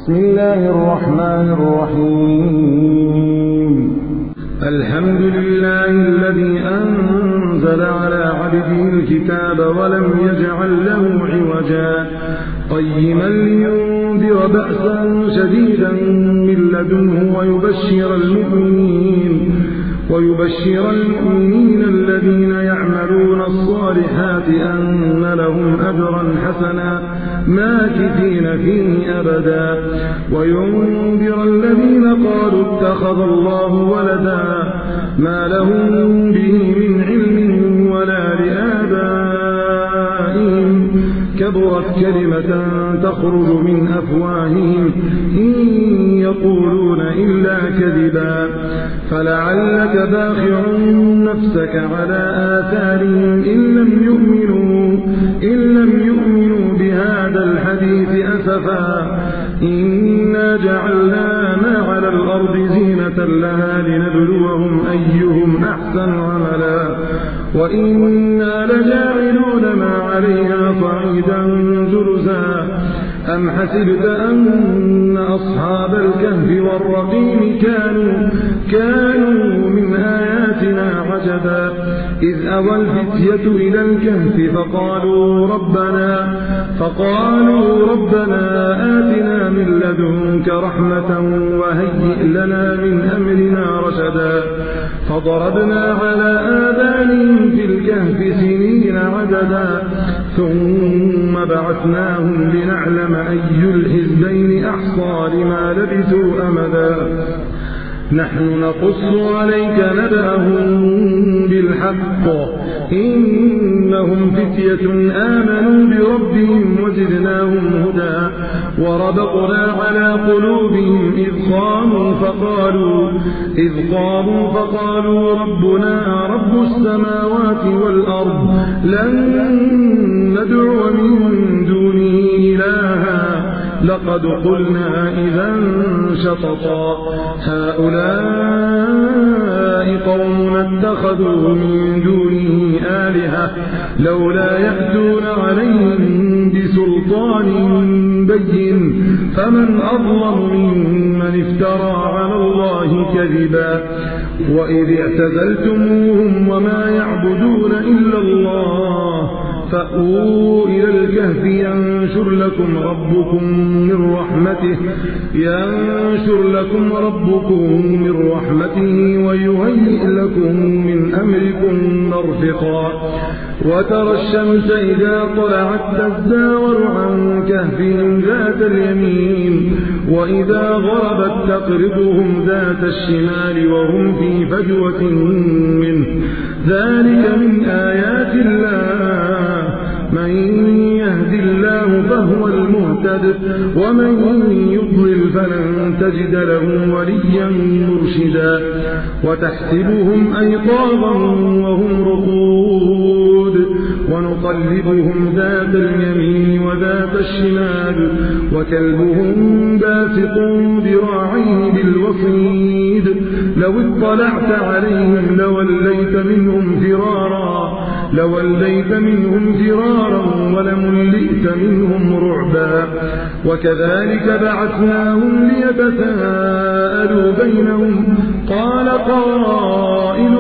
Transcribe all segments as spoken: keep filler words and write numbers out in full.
بسم الله الرحمن الرحيم الحمد لله الذي أنزل على عبده الكتاب ولم يجعل له عوجا قيما لينذر بأسا شديدا من لدنه ويبشر المؤمنين ويبشر المؤمنين الذين يعملون الصالحات أن لهم أجرا حسنا ماكثين فيه أبدا وينذر الذين قالوا اتخذ الله ولدا ما لهم به من علم ولا لآبائهم كبرت كلمة تخرج من أفواههم إن يقولون إلا كذبا فلعلك باخع نفسك على آثارهم إن لم يؤمنوا, إن لم يؤمنوا بهذا الحديث أسفا إنا جعلنا ما على الأرض زينة لها لنبلوهم أيهم أحسن عملا وإنا لجاعلون ما عليها صعيدا جرزا أم حسبت أن أصحاب الكهف والرقيم كانوا, كانوا من آياتنا عجبا إذ أوى الفتية إلى الكهف فقالوا ربنا, فقالوا ربنا آتنا من لدنك رحمة وهيئ لنا من أمرنا رشدا فضربنا على آذانهم في الكهف سنين عددا ثم بعثناهم لنعلم أي الحزبين أحصى لما لبثوا أمدا نحن نقص عليك نبأهم بالحق إنهم فتية آمنوا بربهم وزدناهم هدى وربطنا على قلوبهم إذ قاموا فقالوا, إذ قاموا فقالوا ربنا رب السماوات والأرض لن ندعو من دونه إلها لقد قلنا إذا شططا هؤلاء قوم اتخذوا من دونه آلهة لولا يأتون عليهم بسلطان بين فمن أظلم ممن افترى على الله كذبا وإذ اعتزلتموهم وما يعبدون إلا الله فأووا إلى الكهف ينشر لكم ربكم من رحمته ينشر لكم ربكم من رحمته ويهيئ لكم من أمركم مرفقا وترى الشمس إذا طلعت تزاور عن كهفهم ذات اليمين وإذا غربت تقرضهم ذات الشمال وهم في فجوة منه ذلك من آيات الله من يهد الله فهو المهتد ومن يضلل فلن تجد له وليا مرشدا وتحسبهم أيقاظا وهم رقود ونقلبهم ذات اليمين وذات الشمال وكلبهم باسط ذراعيه بالوصيد لو اطلعت عليهم لوليت منهم فرارا لوليت منهم فرارا ولملئت منهم رعبا وكذلك بعثناهم ليتساءلوا بينهم قال قائل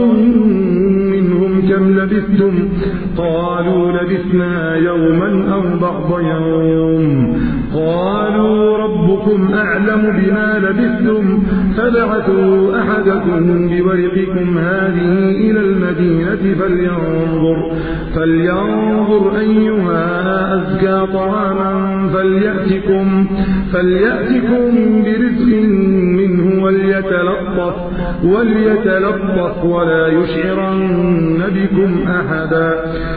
منهم كم لبثتم قالوا لبثنا يوما أو بعض يوم قالوا ربكم أعلم بما لبثتم فابعثوا أحدكم بورقكم هذه إلى المدينة فلينظر, فلينظر أيها أزكى طعاما فليأتكم, فليأتكم برزق منه وليتلطف, وليتلطف ولا يشعرن بكم أحدا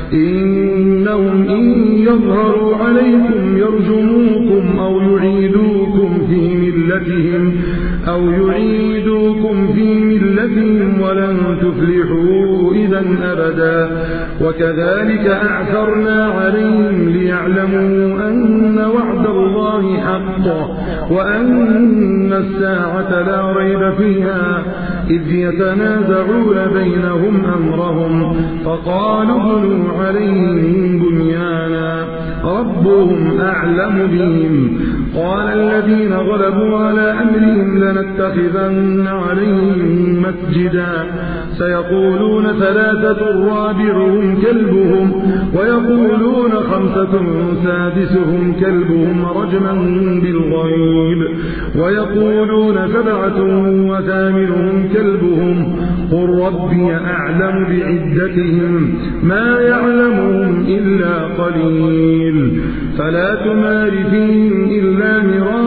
إنهم إن يظهروا عليكم يرجموكم أو يعيدوكم في ملتهم أو يعيدوكم في ملتهم ولن تفلحوا إذا أبدا وكذلك أعثرنا عليهم ليعلموا أن وعد الله حق وأن الساعة لا ريب فيها إذ يتنازعون بينهم أمرهم فقالوا ابنوا عليهم بنيانا ربهم أعلم بهم قال الذين غلبوا على أمرهم لنتخذن عليهم مسجدا سيقولون ثلاثة رابعهم كلبهم ويقولون خمسة سادسهم كلبهم رجما بالغيب ويقولون سبعة وثامنهم كلبهم قل ربي أعلم بعدتهم ما يعلمهم إلا قليل فلا تمار فيهم إلا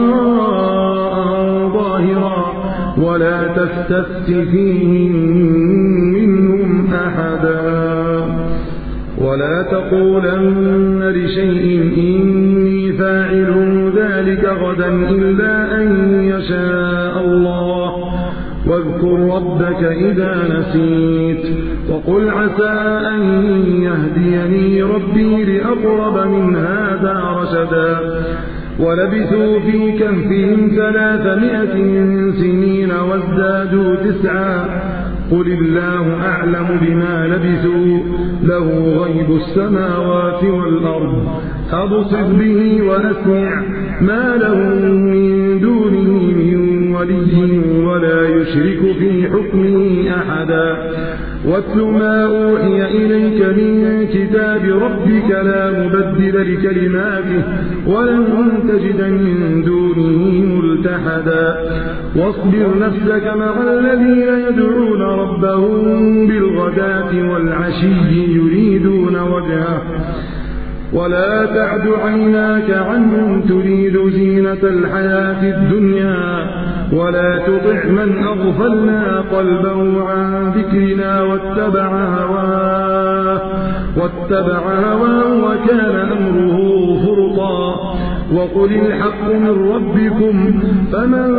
مراء ظاهرا ولا تستفت فيهم منهم أحدا ولا تقولن لشيء إني فاعل ذلك غدا إلا أن يشاء الله واذكر ربك إذا نسيت وقل عسى أن يهديني ربي لأقرب من هذا رشدا ولبثوا في كهفهم ثلاثمائة سنين وازدادوا تسعا قل الله أعلم بما لبثوا له غيب السماوات والأرض أبصر به وأسمع ما لهم من دونه من ولي ولا يشرك في حكمه أحدا واتل ما أوحي إليك من كتاب ربك لا مبدل لكلماته ولن تجد من دونه ملتحدا واصبر نفسك مع الذين يدعون ربهم بالغداة والعشي يريدون وجهه ولا تعد عيناك عنهم تريد زينة الحياة الدنيا ولا تطع من أغفلنا قلبه عن ذكرنا واتبع هواه واتبع هواه وكان أمره فرطا وقل الحق من ربكم فمن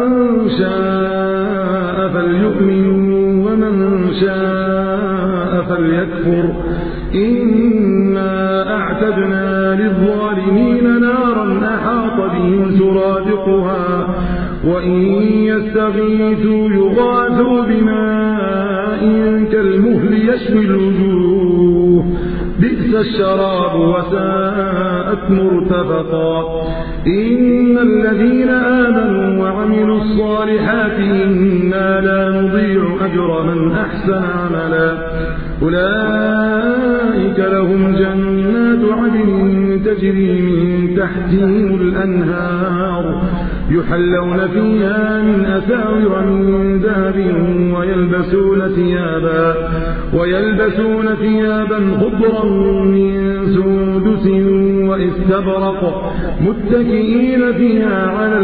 شاء فليؤمن ومن شاء فليكفر إنا أعتدنا للظالمين نارا أحاط بهم سرادقها وإن يستغيثوا يغاثوا بماء كالمهل يشوي الوجوه بئس الشراب وساءت مرتفقا إن الذين آمنوا وعملوا الصالحات إنا لا نضيع أجر من أحسن عملا أولئك لهم جنات عدن تجري من تحتهم الأنهار يحلون فيها من أساور من ذهب ويلبسون ثيابا ويلبسون ثيابا خضرا من سندس واستبرق متكئين فيها على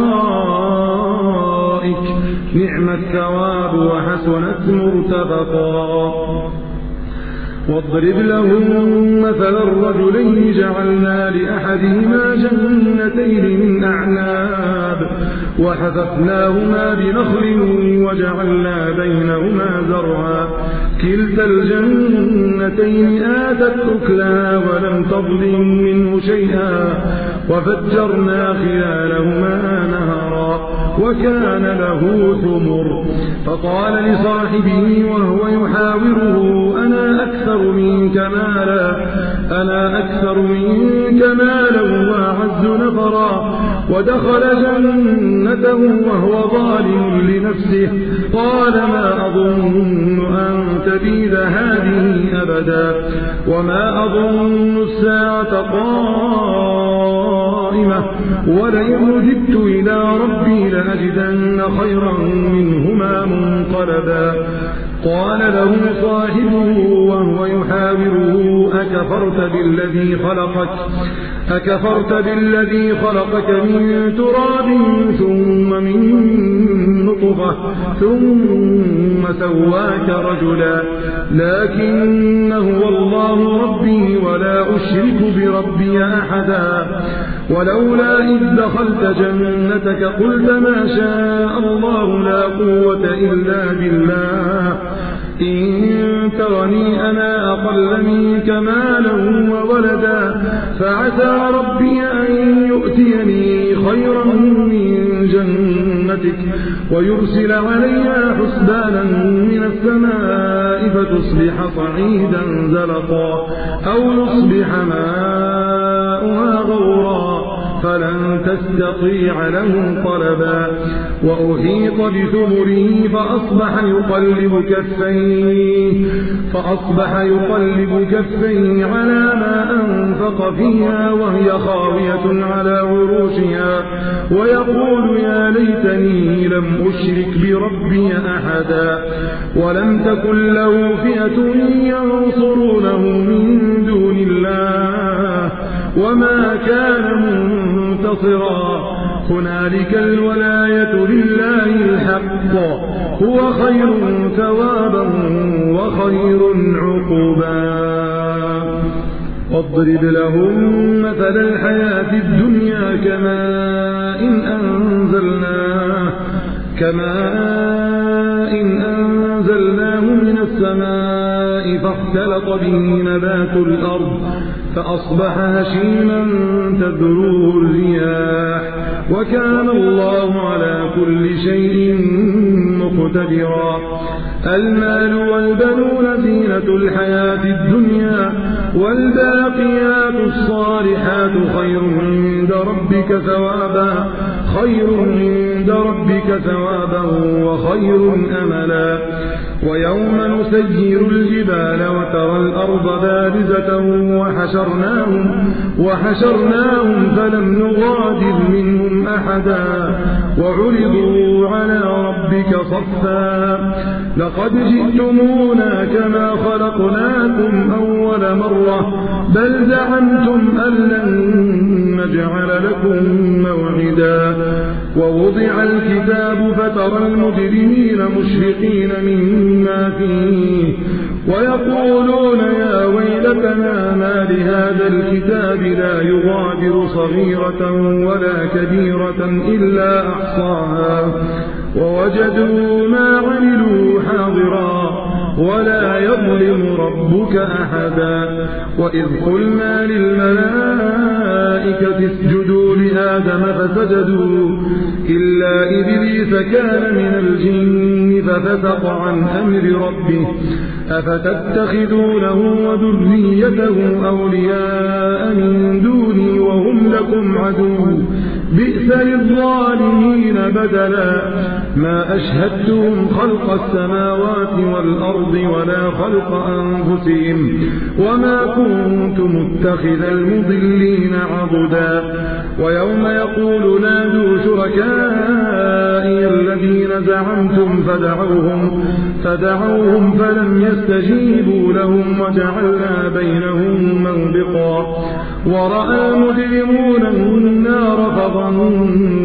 الأرائك نعم الثواب وحسنت مرتفقا واضرب لهم مثل الرجلين جعلنا لأحدهما جنتين من أعناب وحففناهما بنخل وجعلنا بينهما زرعا كلتا الجنتين آتت أكلها ولم تظلم منه شيئا وفجرنا خلالهما نهرا وكان له ثمر فقال لصاحبه وهو يحاوره أنا أكثر منك مالا أنا أكثر منك مالا وأعز نفرا ودخل جنته وهو ظالم لنفسه قال ما أظن أن تبيد هذه أبدا وما أظن الساعة قائمة ولئن رددت إلى ربي لأجدن خيرا منهما منقلبا قال له صاحبه وهو يحاوره أكفرت بالذي خلقك أكفرت بالذي خلقك من تراب ثم من نطفة ثم سواك رجلا لكن هو الله ربي ولا أشرك بربي أحدا ولولا إذ دخلت جنتك قلت ما شاء الله لا قوة إلا بالله إن ترني أنا أقل منك مالا وولدا فعسى ربي أن يؤتيني خيرا من جنتك ويرسل عليها حسبانا من السماء فتصبح صعيدا زلقا أو يصبح ماؤها غورا فلن تستطيع له طلبا وأحيط بثمره فأصبح يقلب كفيه فأصبح يقلب كفيه على ما أنفق فيها وهي خاوية على عروشها ويقول يا ليتني لم أشرك بربي أحدا ولم تكن له فئة ينصرونه من دون الله وما كان منتصرا هنالك الولاية لله الحق هو خير ثوابا وخير عقبا واضرب لهم مثل الحياة الدنيا كماء إن أنزلناه كماء إن أنزلناه من السماء فاختلط به نبات الأرض فأصبح هشيما تذروه الرياح وكان الله على كل شيء مقتدرا المال والبنون زينة الحياة الدنيا والباقيات الصالحات خير عند ربك ثوابا خير عند ربك ثوابا وخير أملا ويوم نسير الجبال وترى الأرض بارزة وحشرناهم, وحشرناهم فلم نغادر منهم أحدا وعرضوا على ربك صفا لقد جئتمونا كما خلقناكم أول مرة بل زعمتم أن لن نجعل لكم موعدا ووضع الكتاب فترى المجرمين مشفقين مما فيه ويقولون يا ويلتنا ما لهذا الكتاب لا يغادر صغيرة ولا كبيرة إلا أحصاها ووجدوا ما عملوا حاضرا ولا يظلم ربك أحدا وإذ قلنا للملائكة اسجدوا لآدم فسجدوا إلا إبليس كان من الجن ففسق عن أمر ربه أفتتخذونه وذريته أولياء من دوني وهم لكم عدو بئس للظالمين بدلا ما أشهدتهم خلق السماوات والأرض ولا خلق أنفسهم وما كنت متخذ المضلين عضدا ويوم يقول نادوا شركائي الذين زعمتم فدعوهم, فدعوهم فلم يستجيبوا لهم وجعلنا بينهم موبقا ورأى المجرمون النار فظنوا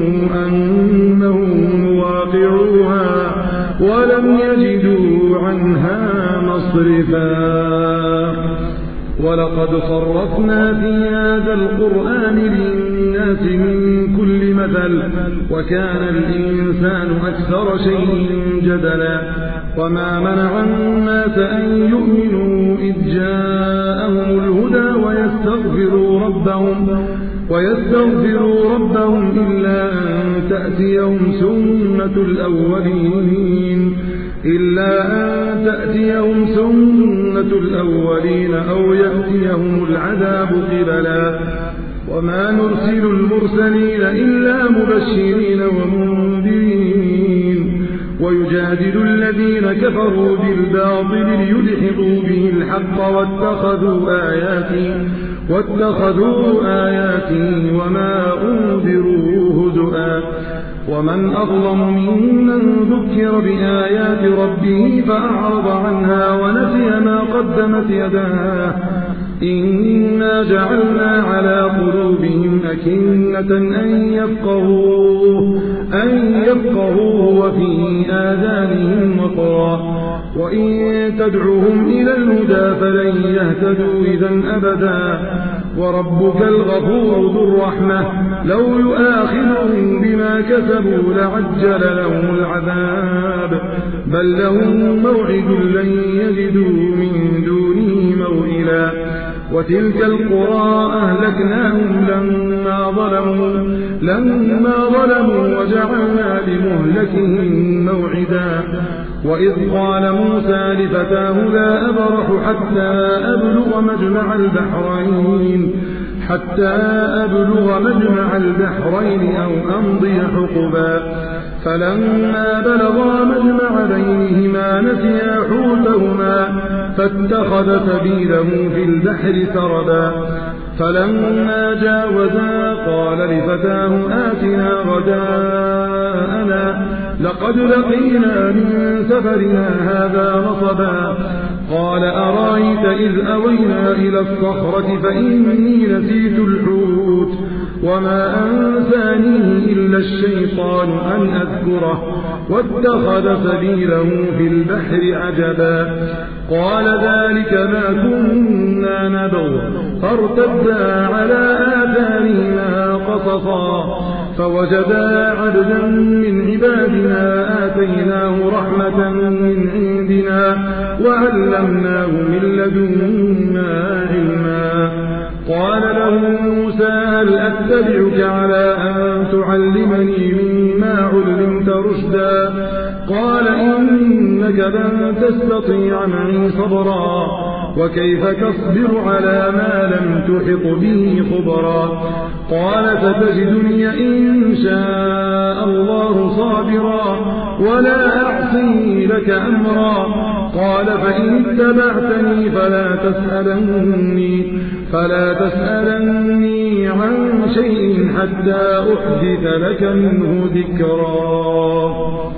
أنهم واقعوها ولم يجدوا عنها مصرفا ولقد صرفنا في هذا القرآن للناس من كل مثل وكان الإنسان أكثر شيء جدلا وما منع الناس أن يؤمنوا إذ جاءهم الهدى ويستغفروا ربهم ويستغفروا ربهم إلا أن تأتيهم سنة الأولين إلا أن تأتيهم سنة الأولين أو يأتيهم العذاب قبلا وما نرسل المرسلين إلا مبشرين ومنذرين ويجادل الذين كفروا بالباطل ليدحضوا به الحق واتخذوا آياتي واتخذوا آياتي وما أنذروا هزؤا ومن أظلم ممن ذكر بآيات ربه فأعرض عنها ونسي ما قدمت يداه إنا جعلنا على قلوبهم أكنة أن يفقهوه أن يفقهوه وفي آذانهم وقرا وإن تدعوهم إلى الهدى فلن يهتدوا إذا أبدا وربك الغفور ذو الرحمة لو يؤاخذهم بما كسبوا لعجل لهم العذاب بل لهم موعد لن يجدوا من دونه موئلا وتلك القرى أهلكناهم لما ظلموا لما ظلموا وجعلنا لمهلكهم موعدا وإذ قال موسى لفتاه لا أبرح حتى أبلغ مجمع البحرين حتى أبلغ مجمع البحرين أو أمضي حقبا فلما بلغا مجمع بينهما نسيا حوتهما فاتخذ سبيله في البحر سربا فلما جاوزا قال لفتاه آتنا غداءنا لقد لقينا من سفرنا هذا نصبا قال أرايت إذ أوينا إلى الصخرة فإني نسيت الحوت وما أنسانيه إلا الشيطان أن أذكره واتخذ سبيله في البحر عجبا قال ذلك ما كنا نبغ فارتدا على آثارهما قصصا فوجدا عبدا من عبادنا آتيناه رحمة من عندنا وعلمناه من لدنا علما قال له موسى هل أتبعك على أن تعلمني مما علمت رشدا قال إنك لن تستطيع معي صبرا وكيف تصبر على ما لم تحط به خبرا قال ستجدني إن شاء الله صابرا ولا أعصي لك أمرا قال فإن اتبعتني فلا تسألني فلا تسألني عن شيء حتى أحدث لك منه ذكرا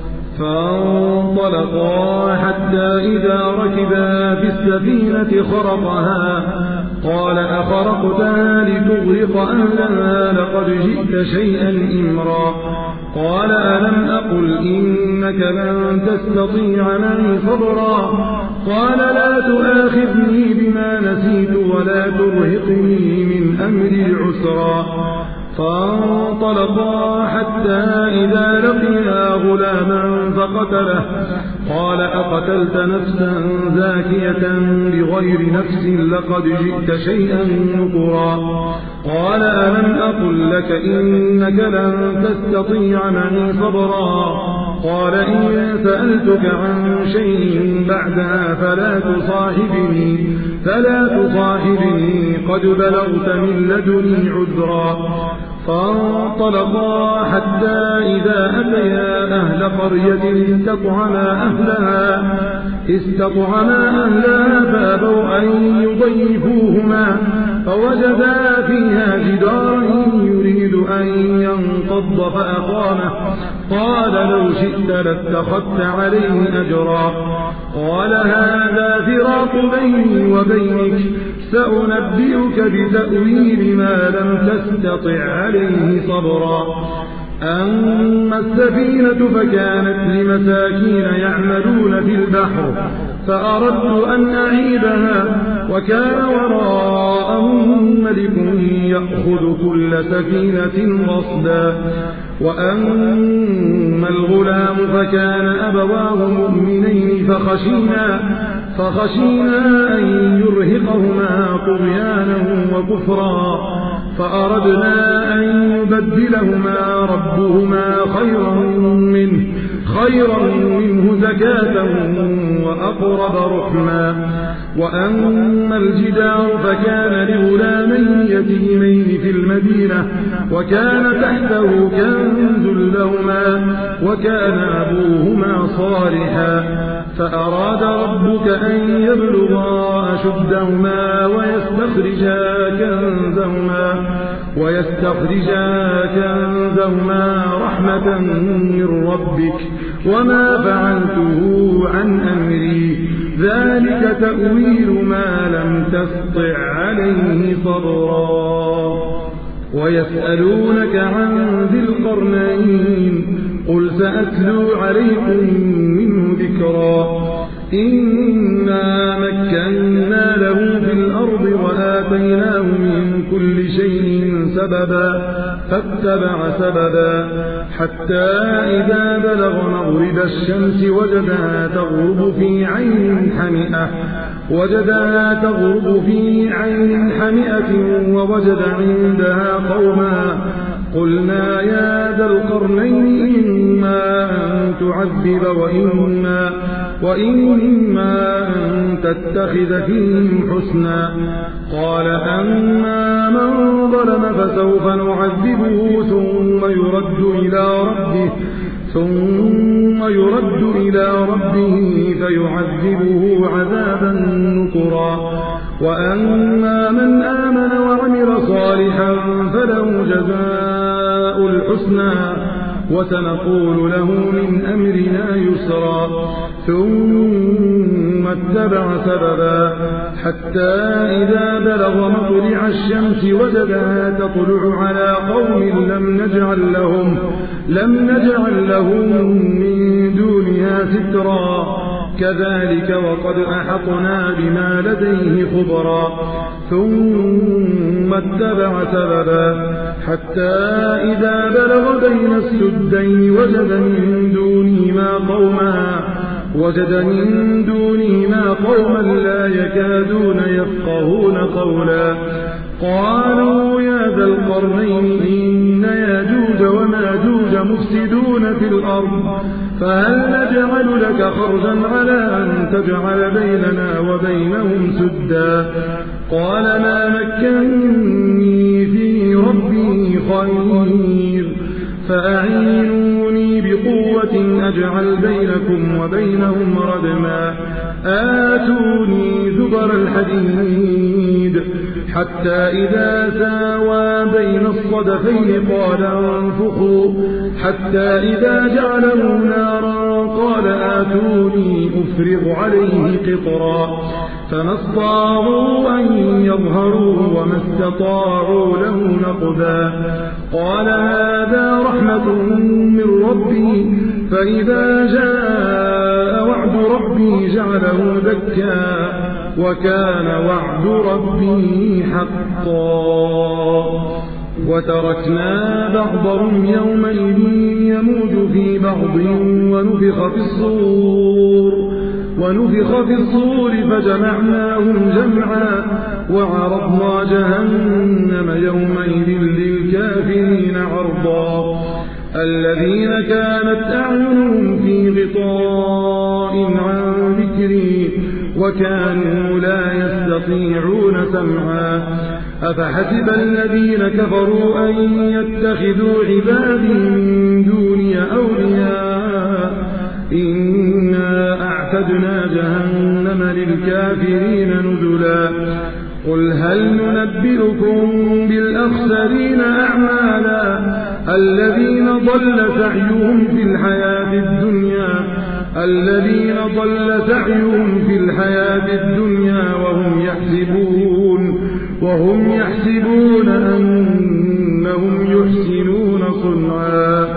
فانطلقا حتى إذا ركبا في السفينة خرقها قال أخرقتها لتغرق أهلها لقد جئت شيئا إمرا قال ألم أقل إنك لن تستطيع معي صبرا قال لا تؤاخذني بما نسيت ولا ترهقني من أمري عسرا فانطلقا حتى إذا لقيا غلاما فقتله قال أقتلت نفسا زاكية بغير نفس لقد جئت شيئا نكرا قال ألم أقل لك إنك لن تستطيع معي صبرا قال إن سألتك عن شيء بعدها فلا تصاحبني فلا تصاحبني قد بلغت من لدني عذرا فانطلقا حتى إذا أتيا أهل قرية استطعما أهلها استطعما أهلها فأبوا أن يضيفوهما فوجدا فيها جدارا يريد أن ينقض فأقامه قال لو شئت لاتخذت عليه أجرا قال هذا فراق بيني وبينك سأنبئك بتأويل ما لم تستطع عليه صبرا أما السفينة فكانت لمساكين يعملون في البحر فأردت أن أعيبها وكان وراءهم ملك يأخذ كل سفينة غصبا وأما الغلام فكان أبواه مؤمنين فخشينا فخشينا أن يرهقهما طغيانا وكفرا فأردنا أن يبدلهما ربهما خيرا منه خيرا منه زكاة وأقرب رحما وأما الجدار فكان لغلامين يتيمين في المدينة وكان تحته كنز لهما وكان أبوهما صالحا فأراد ربك أن يبلغا أشدهما ويستخرجا كنزهما ويستخرجا كنزهما رحمة من ربك وما فعلته عن أمري ذلك تأويل ما لم تسطع عليه صبرا ويسألونك عن ذي القرنين قل سأتلو عليكم منه ذكرا إنا مكنا له في الأرض وآتيناه من كل شيء سببا فاتبع سببا حتى إذا بلغ مغرب الشمس وجدها تغرب في عين حمئة وجدها تغرب في عين حمئة ووجد عندها قوما قلنا يا ذا القرنين إما أن تعذب وإما, وإما أن تتخذ فيهم حسنا. قال أما من ظلم فسوف نعذبه ثم يرد إلى ربه ثم يرد إلى ربه فيعذبه عذابا نكرا. وأما من آمن وعمل صالحا فله جزاء الحسنى وسنقول له من أمرنا يسرا. ثم اتبع سببا حتى إذا بلغ مطلع الشمس وجدها تطلع على قوم لم نجعل لهم لم نجعل لهم من دونها سترا. كذلك وقد أحطنا بما لديه خبرا. ثم اتبع سببا حتى إذا بلغ بين السدين وجد من دونهما قوما وجد من دونهما قوما لا يكادون يفقهون قولا. قالوا يا ذا القرنين إن ياجوج وماجوج مفسدون في الأرض فهل نجعل لك خرجا على أن تجعل بيننا وبينهم سدا. قال ما مكنني في ربي خير فأعينوني بقوة أجعل بينكم وبينهم ردما. آتوني زبر الحديد حتى إذا ساوى بين الصدفين قال انفخوا حتى إذا جعله نارا قال آتوني أفرغ عليه قطرا. فما استطاعوا أن يظهروا وما استطاعوا له نقبا. قال هذا رحمة من ربي فإذا جاء وعد ربي جعله دكا وكان وعد ربي حقا. وتركنا بعضهم يومئذ يموج في بعض ونفخ في الصور ونفخ في الصور فجمعناهم جمعا وعرضنا جهنم يومئذ للكافرين عرضا. الذين كانت أعينهم في غطاء عن ذكري وكانوا لا يستطيعون سمعا. أفحسب الذين كفروا أن يتخذوا عبادي من دوني أولياء إنا أعتدنا جهنم للكافرين نزلا. قل هل ننبئكم بالأخسرين أعمالا الذين ضل سعيهم في الحياة الدنيا الذين ضل سعيهم في الحياة الدنيا وهم يحسبون وهم يحسبون أنهم يحسنون صنعا.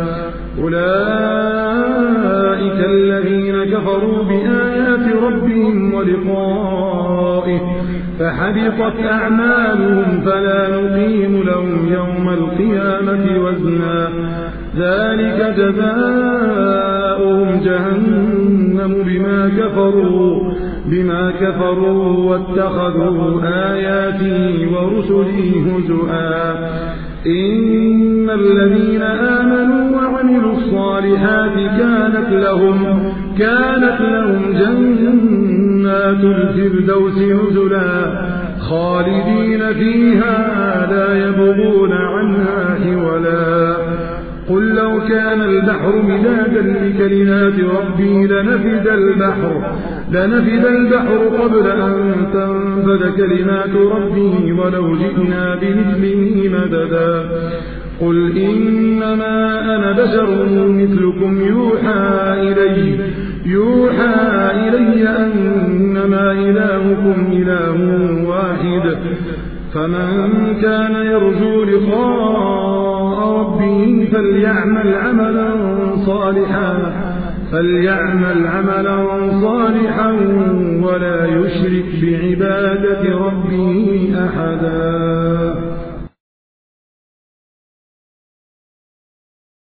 أولئك الذين كفروا بآيات ربهم ولقائه فحبطت أعمالهم فلا نقيم لهم يوم القيامة وزنا. ذلك جزاؤهم جهنم بما كفروا بما كفروا واتخذوا آياتي ورسلي هزؤا. إن الذين آمنوا وعملوا الصالحات كانت لهم كانت لهم جنات الفردوس نزلا خالدين فيها لا يبغون عنها حولا. قل لو كان البحر مدادا لكلمات ربي لنفد البحر لنفد البحر قبل أن تنفد كلمات ربي ولو جئنا بمثله مددا. قل إنما أنا بشر مثلكم يوحى إلي يوحى إلي أنما إلهكم إله واحد. فمن كان يرجو لقاء ربه فليعمل عملا صالحا فليعمل عملا صالحا ولا يشرك بعبادة ربه أحدا.